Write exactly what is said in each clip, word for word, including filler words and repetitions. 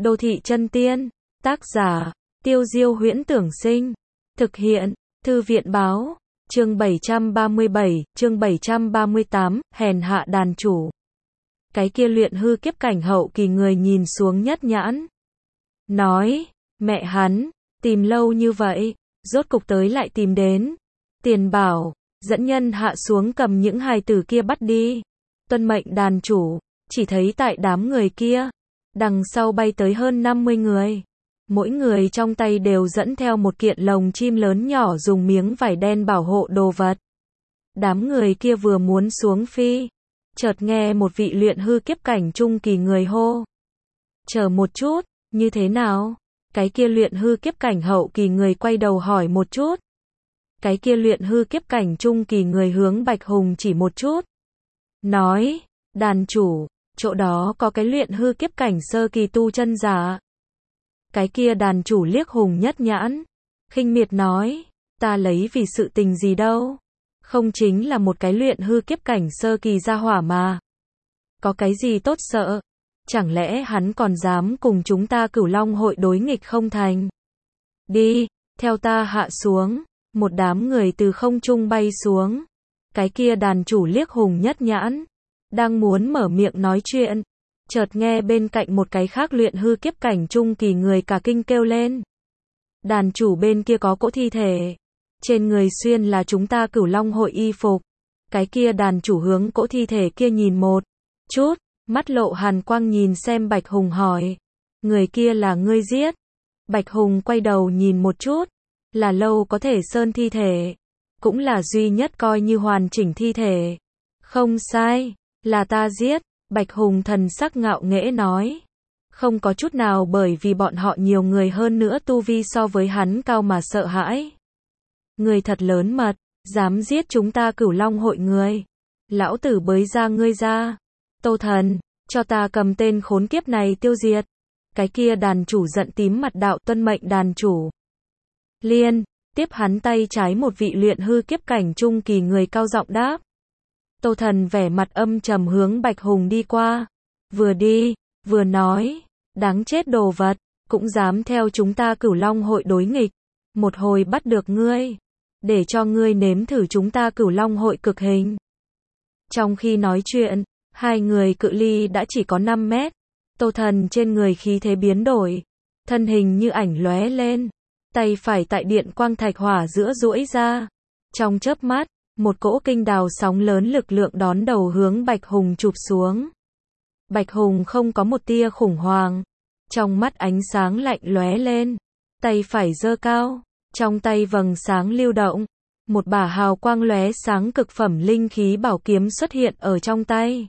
Đô thị chân tiên. Tác giả, Tiêu Diêu Huyễn Tưởng Sinh. Thực hiện, Thư viện Báo. Chương bảy trăm ba mươi bảy, chương bảy trăm ba mươi tám, hèn hạ đàn chủ. Cái kia luyện hư kiếp cảnh hậu kỳ người nhìn xuống nhất nhãn. Nói, mẹ hắn, tìm lâu như vậy, rốt cục tới lại tìm đến. Tiền bảo, dẫn nhân hạ xuống cầm những hài tử kia bắt đi. Tuân mệnh đàn chủ, chỉ thấy tại đám người kia, đằng sau bay tới hơn năm mươi người. Mỗi người trong tay đều dẫn theo một kiện lồng chim lớn nhỏ dùng miếng vải đen bảo hộ đồ vật. Đám người kia vừa muốn xuống phi, chợt nghe một vị luyện hư kiếp cảnh trung kỳ người hô. Chờ một chút, như thế nào? Cái kia luyện hư kiếp cảnh hậu kỳ người quay đầu hỏi một chút. Cái kia luyện hư kiếp cảnh trung kỳ người hướng Bạch Hùng chỉ một chút. Nói, đàn chủ, chỗ đó có cái luyện hư kiếp cảnh sơ kỳ tu chân giả. Cái kia đàn chủ liếc Hùng nhất nhãn, khinh miệt nói, ta lấy vì sự tình gì đâu. Không chính là một cái luyện hư kiếp cảnh sơ kỳ gia hỏa mà. Có cái gì tốt sợ? Chẳng lẽ hắn còn dám cùng chúng ta Cửu Long hội đối nghịch không thành? Đi, theo ta hạ xuống. Một đám người từ không trung bay xuống. Cái kia đàn chủ liếc Hùng nhất nhãn, đang muốn mở miệng nói chuyện, chợt nghe bên cạnh một cái khác luyện hư kiếp cảnh trung kỳ người cả kinh kêu lên. Đàn chủ bên kia có cỗ thi thể, trên người xuyên là chúng ta Cửu Long hội y phục. Cái kia đàn chủ hướng cỗ thi thể kia nhìn một chút, mắt lộ hàn quang nhìn xem Bạch Hùng hỏi, người kia là ngươi giết? Bạch Hùng quay đầu nhìn một chút, là lâu có thể sơn thi thể, cũng là duy nhất coi như hoàn chỉnh thi thể. Không sai, là ta giết. Bạch Hùng thần sắc ngạo nghễ nói, không có chút nào bởi vì bọn họ nhiều người hơn nữa tu vi so với hắn cao mà sợ hãi. Người thật lớn mật, dám giết chúng ta Cửu Long hội người. Lão tử bới ra ngươi ra. Tô Thần, cho ta cầm tên khốn kiếp này tiêu diệt. Cái kia đàn chủ giận tím mặt đạo tuân mệnh đàn chủ. Liên, tiếp hắn tay trái một vị luyện hư kiếp cảnh trung kỳ người cao giọng đáp. Tô Thần vẻ mặt âm trầm hướng Bạch Hùng đi qua. Vừa đi, vừa nói, đáng chết đồ vật, cũng dám theo chúng ta Cửu Long hội đối nghịch. Một hồi bắt được ngươi, để cho ngươi nếm thử chúng ta Cửu Long hội cực hình. Trong khi nói chuyện, hai người cự ly đã chỉ có năm mét. Tô Thần trên người khí thế biến đổi, thân hình như ảnh lóe lên, tay phải tại điện quang thạch hỏa giữa duỗi ra. Trong chớp mắt, một cỗ kinh đào sóng lớn lực lượng đón đầu hướng Bạch Hùng chụp xuống. Bạch Hùng không có một tia khủng hoảng, trong mắt ánh sáng lạnh lóe lên, tay phải giơ cao, trong tay vầng sáng lưu động, một bả hào quang lóe sáng cực phẩm linh khí bảo kiếm xuất hiện ở trong tay.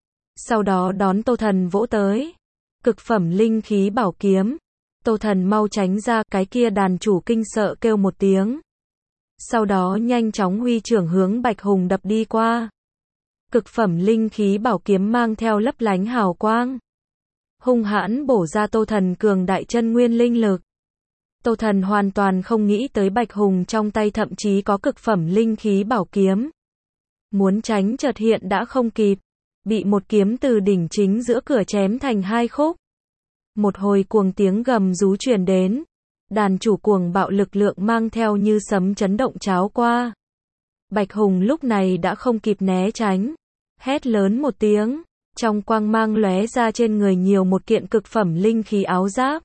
Sau đó đón Tô Thần vỗ tới. Cực phẩm linh khí bảo kiếm. Tô Thần mau tránh ra, cái kia đàn chủ kinh sợ kêu một tiếng. Sau đó nhanh chóng huy trưởng hướng Bạch Hùng đập đi qua. Cực phẩm linh khí bảo kiếm mang theo lấp lánh hào quang, hung hãn bổ ra Tô Thần cường đại chân nguyên linh lực. Tô Thần hoàn toàn không nghĩ tới Bạch Hùng trong tay thậm chí có cực phẩm linh khí bảo kiếm. Muốn tránh chợt hiện đã không kịp, bị một kiếm từ đỉnh chính giữa cửa chém thành hai khúc. Một hồi cuồng tiếng gầm rú truyền đến. Đàn chủ cuồng bạo lực lượng mang theo như sấm chấn động cháo qua. Bạch Hùng lúc này đã không kịp né tránh, hét lớn một tiếng, trong quang mang lóe ra trên người nhiều một kiện cực phẩm linh khí áo giáp.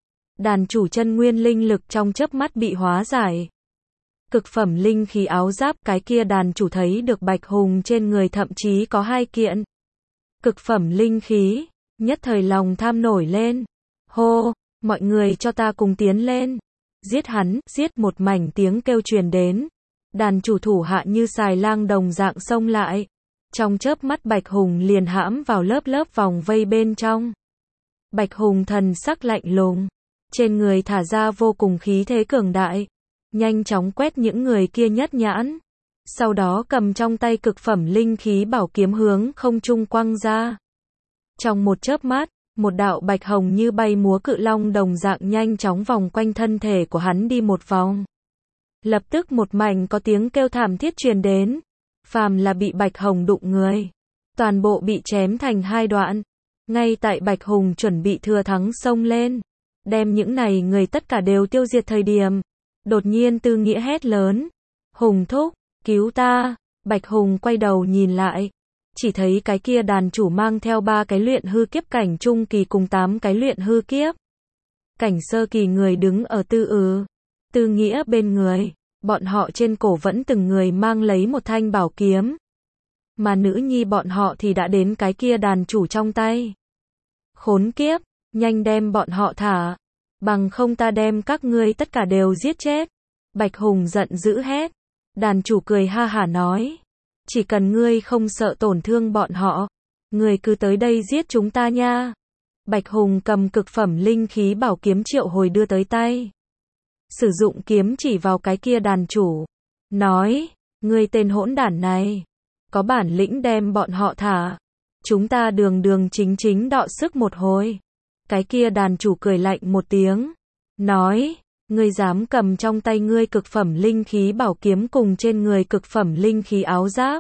Đàn chủ chân nguyên linh lực trong chớp mắt bị hóa giải. Cực phẩm linh khí áo giáp, cái kia đàn chủ thấy được Bạch Hùng trên người thậm chí có hai kiện cực phẩm linh khí, nhất thời lòng tham nổi lên. Hô, mọi người cho ta cùng tiến lên. Giết hắn, giết, một mảnh tiếng kêu truyền đến. Đàn chủ thủ hạ như xài lang đồng dạng xông lại. Trong chớp mắt Bạch Hùng liền hãm vào lớp lớp vòng vây bên trong. Bạch Hùng thần sắc lạnh lùng, trên người thả ra vô cùng khí thế cường đại, nhanh chóng quét những người kia nhất nhãn. Sau đó cầm trong tay cực phẩm linh khí bảo kiếm hướng không trung quăng ra. Trong một chớp mắt, một đạo bạch hồng như bay múa cự long đồng dạng nhanh chóng vòng quanh thân thể của hắn đi một vòng. Lập tức một mảnh có tiếng kêu thảm thiết truyền đến. Phàm là bị bạch hồng đụng người, toàn bộ bị chém thành hai đoạn. Ngay tại Bạch Hùng chuẩn bị thừa thắng xông lên, đem những này người tất cả đều tiêu diệt thời điểm, đột nhiên Tư Nghĩa hét lớn, Hùng thúc, cứu ta. Bạch Hùng quay đầu nhìn lại, chỉ thấy cái kia đàn chủ mang theo ba cái luyện hư kiếp cảnh trung kỳ cùng tám cái luyện hư kiếp cảnh sơ kỳ người đứng ở Tư ừ, Tư Nghĩa bên người, bọn họ trên cổ vẫn từng người mang lấy một thanh bảo kiếm, mà nữ nhi bọn họ thì đã đến cái kia đàn chủ trong tay. Khốn kiếp, nhanh đem bọn họ thả, bằng không ta đem các ngươi tất cả đều giết chết. Bạch Hùng giận dữ hét. Đàn chủ cười ha hả nói, chỉ cần ngươi không sợ tổn thương bọn họ, ngươi cứ tới đây giết chúng ta nha. Bạch Hùng cầm cực phẩm linh khí bảo kiếm triệu hồi đưa tới tay, sử dụng kiếm chỉ vào cái kia đàn chủ, nói, ngươi tên hỗn đản này, có bản lĩnh đem bọn họ thả, chúng ta đường đường chính chính đọ sức một hồi. Cái kia đàn chủ cười lạnh một tiếng, nói, ngươi dám cầm trong tay ngươi cực phẩm linh khí bảo kiếm cùng trên người cực phẩm linh khí áo giáp,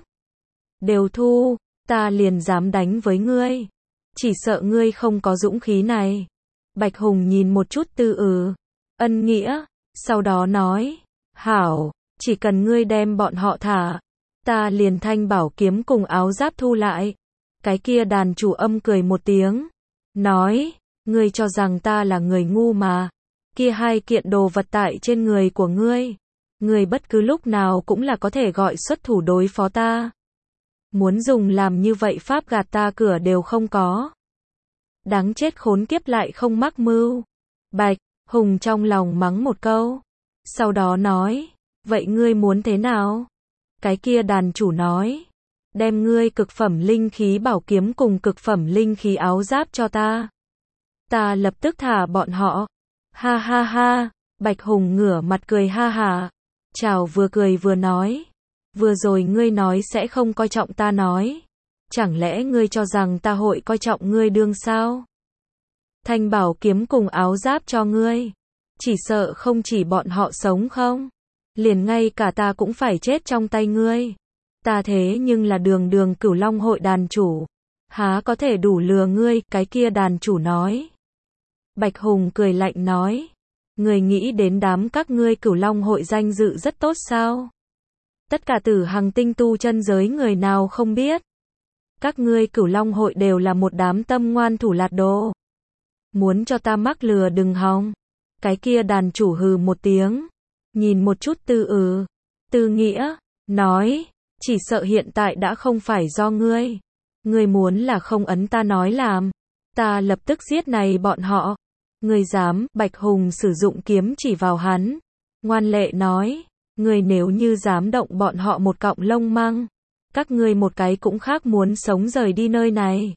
đều thu, ta liền dám đánh với ngươi, chỉ sợ ngươi không có dũng khí này. Bạch Hùng nhìn một chút Tư ừ, Ân Nghĩa, sau đó nói, hảo, chỉ cần ngươi đem bọn họ thả, ta liền thanh bảo kiếm cùng áo giáp thu lại. Cái kia đàn chủ âm cười một tiếng, nói, ngươi cho rằng ta là người ngu mà, kia hai kiện đồ vật tại trên người của ngươi, ngươi bất cứ lúc nào cũng là có thể gọi xuất thủ đối phó ta. Muốn dùng làm như vậy pháp gạt ta cửa đều không có. Đáng chết khốn kiếp lại không mắc mưu. Bạch Hùng trong lòng mắng một câu, sau đó nói, vậy ngươi muốn thế nào? Cái kia đàn chủ nói, đem ngươi cực phẩm linh khí bảo kiếm cùng cực phẩm linh khí áo giáp cho ta. Ta lập tức thả bọn họ. Ha ha ha, Bạch Hùng ngửa mặt cười ha hả. Chào vừa cười vừa nói, vừa rồi ngươi nói sẽ không coi trọng ta nói, chẳng lẽ ngươi cho rằng ta hội coi trọng ngươi đương sao? Thanh bảo kiếm cùng áo giáp cho ngươi, chỉ sợ không chỉ bọn họ sống không, liền ngay cả ta cũng phải chết trong tay ngươi. Ta thế nhưng là đường đường Cửu Long hội đàn chủ, há có thể đủ lừa ngươi? Cái kia đàn chủ nói. Bạch Hùng cười lạnh nói, người nghĩ đến đám các ngươi Cửu Long hội danh dự rất tốt sao? Tất cả Tử Hằng tinh tu chân giới người nào không biết? Các ngươi Cửu Long hội đều là một đám tâm ngoan thủ lạt đồ. Muốn cho ta mắc lừa đừng hòng. Cái kia đàn chủ hừ một tiếng, nhìn một chút Tư ừ, Tư Nghĩa, nói, chỉ sợ hiện tại đã không phải do ngươi. Ngươi muốn là không ấn ta nói làm, ta lập tức giết này bọn họ. Ngươi dám? Bạch Hùng sử dụng kiếm chỉ vào hắn, ngoan lệ nói, ngươi nếu như dám động bọn họ một cọng lông măng, các ngươi một cái cũng khác muốn sống rời đi nơi này.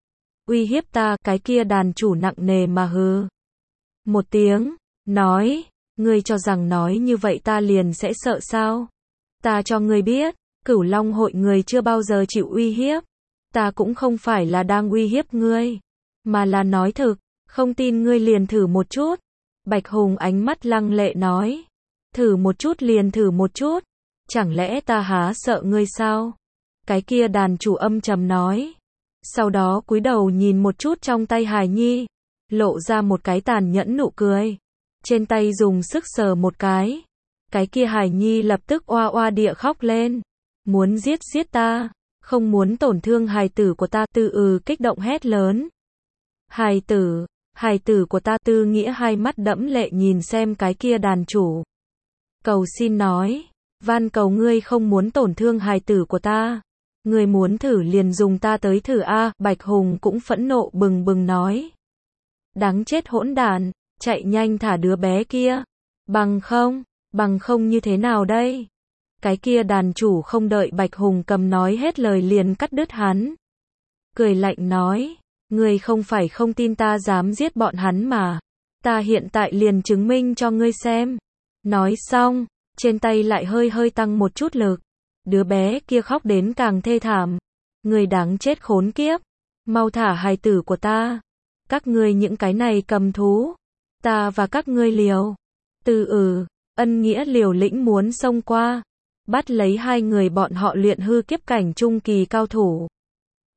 Uy hiếp ta? Cái kia đàn chủ nặng nề mà hừ một tiếng, nói, ngươi cho rằng nói như vậy ta liền sẽ sợ sao? Ta cho ngươi biết, Cửu Long hội người chưa bao giờ chịu uy hiếp. Ta cũng không phải là đang uy hiếp ngươi, mà là nói thực, không tin ngươi liền thử một chút. Bạch Hùng ánh mắt lăng lệ nói, thử một chút liền thử một chút, chẳng lẽ ta há sợ ngươi sao? Cái kia đàn chủ âm trầm nói, sau đó cúi đầu nhìn một chút trong tay hài nhi, lộ ra một cái tàn nhẫn nụ cười, trên tay dùng sức sờ một cái, cái kia hài nhi lập tức oa oa địa khóc lên, muốn giết giết ta, không muốn tổn thương hài tử của ta. Tư ừ kích động hét lớn, hài tử, hài tử của ta. Tư Nghĩa hai mắt đẫm lệ nhìn xem cái kia đàn chủ, cầu xin nói, van cầu ngươi không muốn tổn thương hài tử của ta, ngươi muốn thử liền dùng ta tới thử a. Bạch Hùng cũng phẫn nộ bừng bừng nói, đáng chết hỗn đản, chạy nhanh thả đứa bé kia, bằng không, bằng không như thế nào đây? Cái kia đàn chủ không đợi Bạch Hùng cầm nói hết lời liền cắt đứt hắn, cười lạnh nói, ngươi không phải không tin ta dám giết bọn hắn mà, ta hiện tại liền chứng minh cho ngươi xem. Nói xong, trên tay lại hơi hơi tăng một chút lực, đứa bé kia khóc đến càng thê thảm. Ngươi đáng chết khốn kiếp, mau thả hài tử của ta, các ngươi những cái này cầm thú, ta và các ngươi liều. Tư ừ, Ân Nghĩa liều lĩnh muốn xông qua, bắt lấy hai người bọn họ luyện hư kiếp cảnh trung kỳ cao thủ.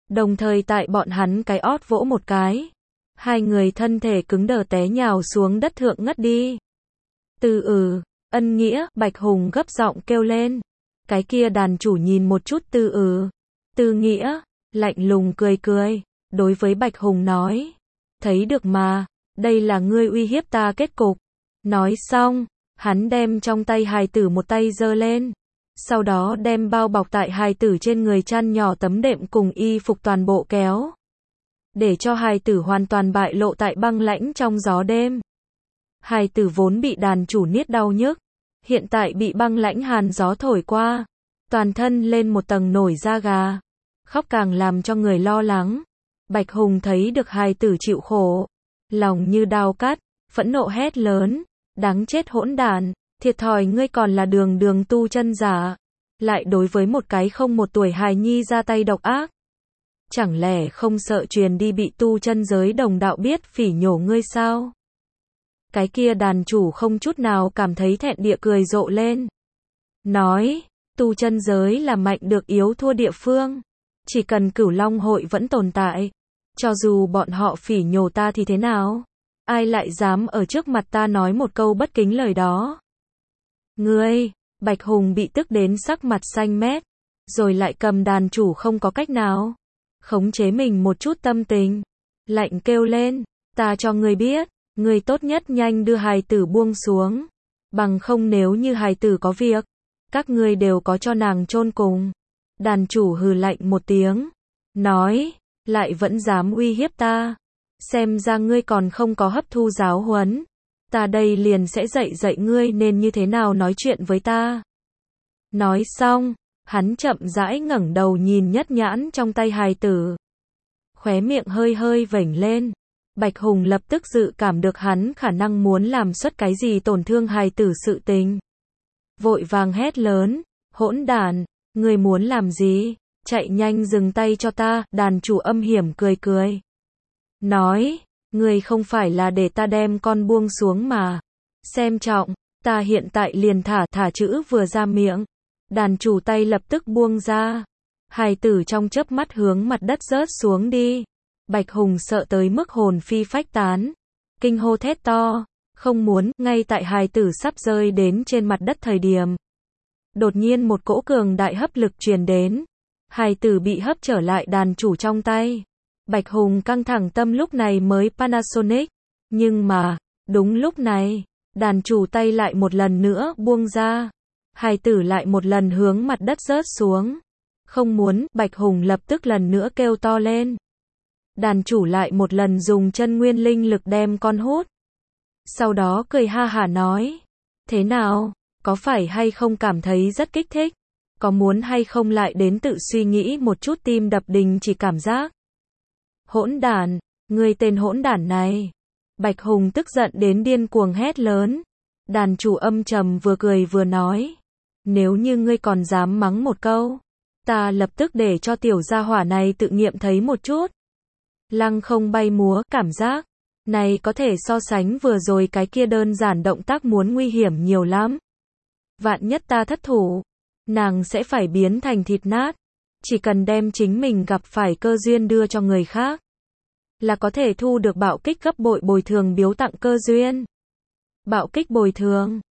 đồng thời tại bọn hắn cái ót vỗ một cái. Hai người thân thể cứng đờ té nhào xuống đất thượng ngất đi. Từ ừ, ân nghĩa, Bạch Hùng gấp giọng kêu lên. Cái kia đàn chủ nhìn một chút Từ ừ, Từ nghĩa, lạnh lùng cười cười, đối với Bạch Hùng nói. Thấy được mà, đây là ngươi uy hiếp ta kết cục. Nói xong, hắn đem trong tay hài tử một tay giơ lên. Sau đó đem bao bọc tại hài tử trên người chăn nhỏ tấm đệm cùng y phục toàn bộ kéo. Để cho hài tử hoàn toàn bại lộ tại băng lãnh trong gió đêm. Hài tử vốn bị đàn chủ niết đau nhức. Hiện tại bị băng lãnh hàn gió thổi qua. Toàn thân lên một tầng nổi da gà. Khóc càng làm cho người lo lắng. Bạch Hùng thấy được hài tử chịu khổ. Lòng như đao cắt, phẫn nộ hét lớn. Đáng chết hỗn đản, thiệt thòi ngươi còn là đường đường tu chân giả. Lại đối với một cái không một tuổi hài nhi ra tay độc ác. Chẳng lẽ không sợ truyền đi bị tu chân giới đồng đạo biết phỉ nhổ ngươi sao? Cái kia đàn chủ không chút nào cảm thấy thẹn địa cười rộ lên. Nói, tu chân giới là mạnh được yếu thua địa phương. Chỉ cần Cửu Long hội vẫn tồn tại. Cho dù bọn họ phỉ nhổ ta thì thế nào? Ai lại dám ở trước mặt ta nói một câu bất kính lời đó? Ngươi, Bạch Hùng bị tức đến sắc mặt xanh mét. Rồi lại cầm đàn chủ không có cách nào. Khống chế mình một chút tâm tình. Lạnh kêu lên, ta cho ngươi biết. Ngươi tốt nhất nhanh đưa hài tử buông xuống. Bằng không nếu như hài tử có việc. Các ngươi đều có cho nàng chôn cùng. Đàn chủ hừ lạnh một tiếng. Nói, lại vẫn dám uy hiếp ta. Xem ra ngươi còn không có hấp thu giáo huấn. Ta đây liền sẽ dạy dạy ngươi nên như thế nào nói chuyện với ta. Nói xong, hắn chậm rãi ngẩng đầu nhìn nhất nhãn trong tay hài tử. Khóe miệng hơi hơi vểnh lên. Bạch Hùng lập tức dự cảm được hắn khả năng muốn làm xuất cái gì tổn thương hài tử sự tình. Vội vàng hét lớn, hỗn đản, ngươi muốn làm gì? Chạy nhanh dừng tay cho ta, đàn chủ âm hiểm cười cười. Nói, ngươi không phải là để ta đem con buông xuống mà. Xem trọng, ta hiện tại liền thả thả chữ vừa ra miệng. Đàn chủ tay lập tức buông ra. Hài tử trong chớp mắt hướng mặt đất rớt xuống đi. Bạch Hùng sợ tới mức hồn phi phách tán. Kinh hô thét to. Không muốn, ngay tại hài tử sắp rơi đến trên mặt đất thời điểm. Đột nhiên một cỗ cường đại hấp lực truyền đến. Hài tử bị hấp trở lại đàn chủ trong tay. Bạch Hùng căng thẳng tâm lúc này mới Panasonic. Nhưng mà, đúng lúc này, đàn chủ tay lại một lần nữa buông ra. Hài tử lại một lần hướng mặt đất rớt xuống. Không muốn, Bạch Hùng lập tức lần nữa kêu to lên. Đàn chủ lại một lần dùng chân nguyên linh lực đem con hút. Sau đó cười ha hả nói. Thế nào, có phải hay không cảm thấy rất kích thích? Có muốn hay không lại đến tự suy nghĩ một chút tim đập đình chỉ cảm giác? Hỗn đản, ngươi tên hỗn đản này. Bạch Hùng tức giận đến điên cuồng hét lớn. Đàn chủ âm trầm vừa cười vừa nói. Nếu như ngươi còn dám mắng một câu, ta lập tức để cho tiểu gia hỏa này tự nghiệm thấy một chút. Lăng không bay múa, cảm giác này có thể so sánh vừa rồi cái kia đơn giản động tác muốn nguy hiểm nhiều lắm. Vạn nhất ta thất thủ, nàng sẽ phải biến thành thịt nát. Chỉ cần đem chính mình gặp phải cơ duyên đưa cho người khác, là có thể thu được bạo kích gấp bội bồi thường biếu tặng cơ duyên. Bạo kích bồi thường,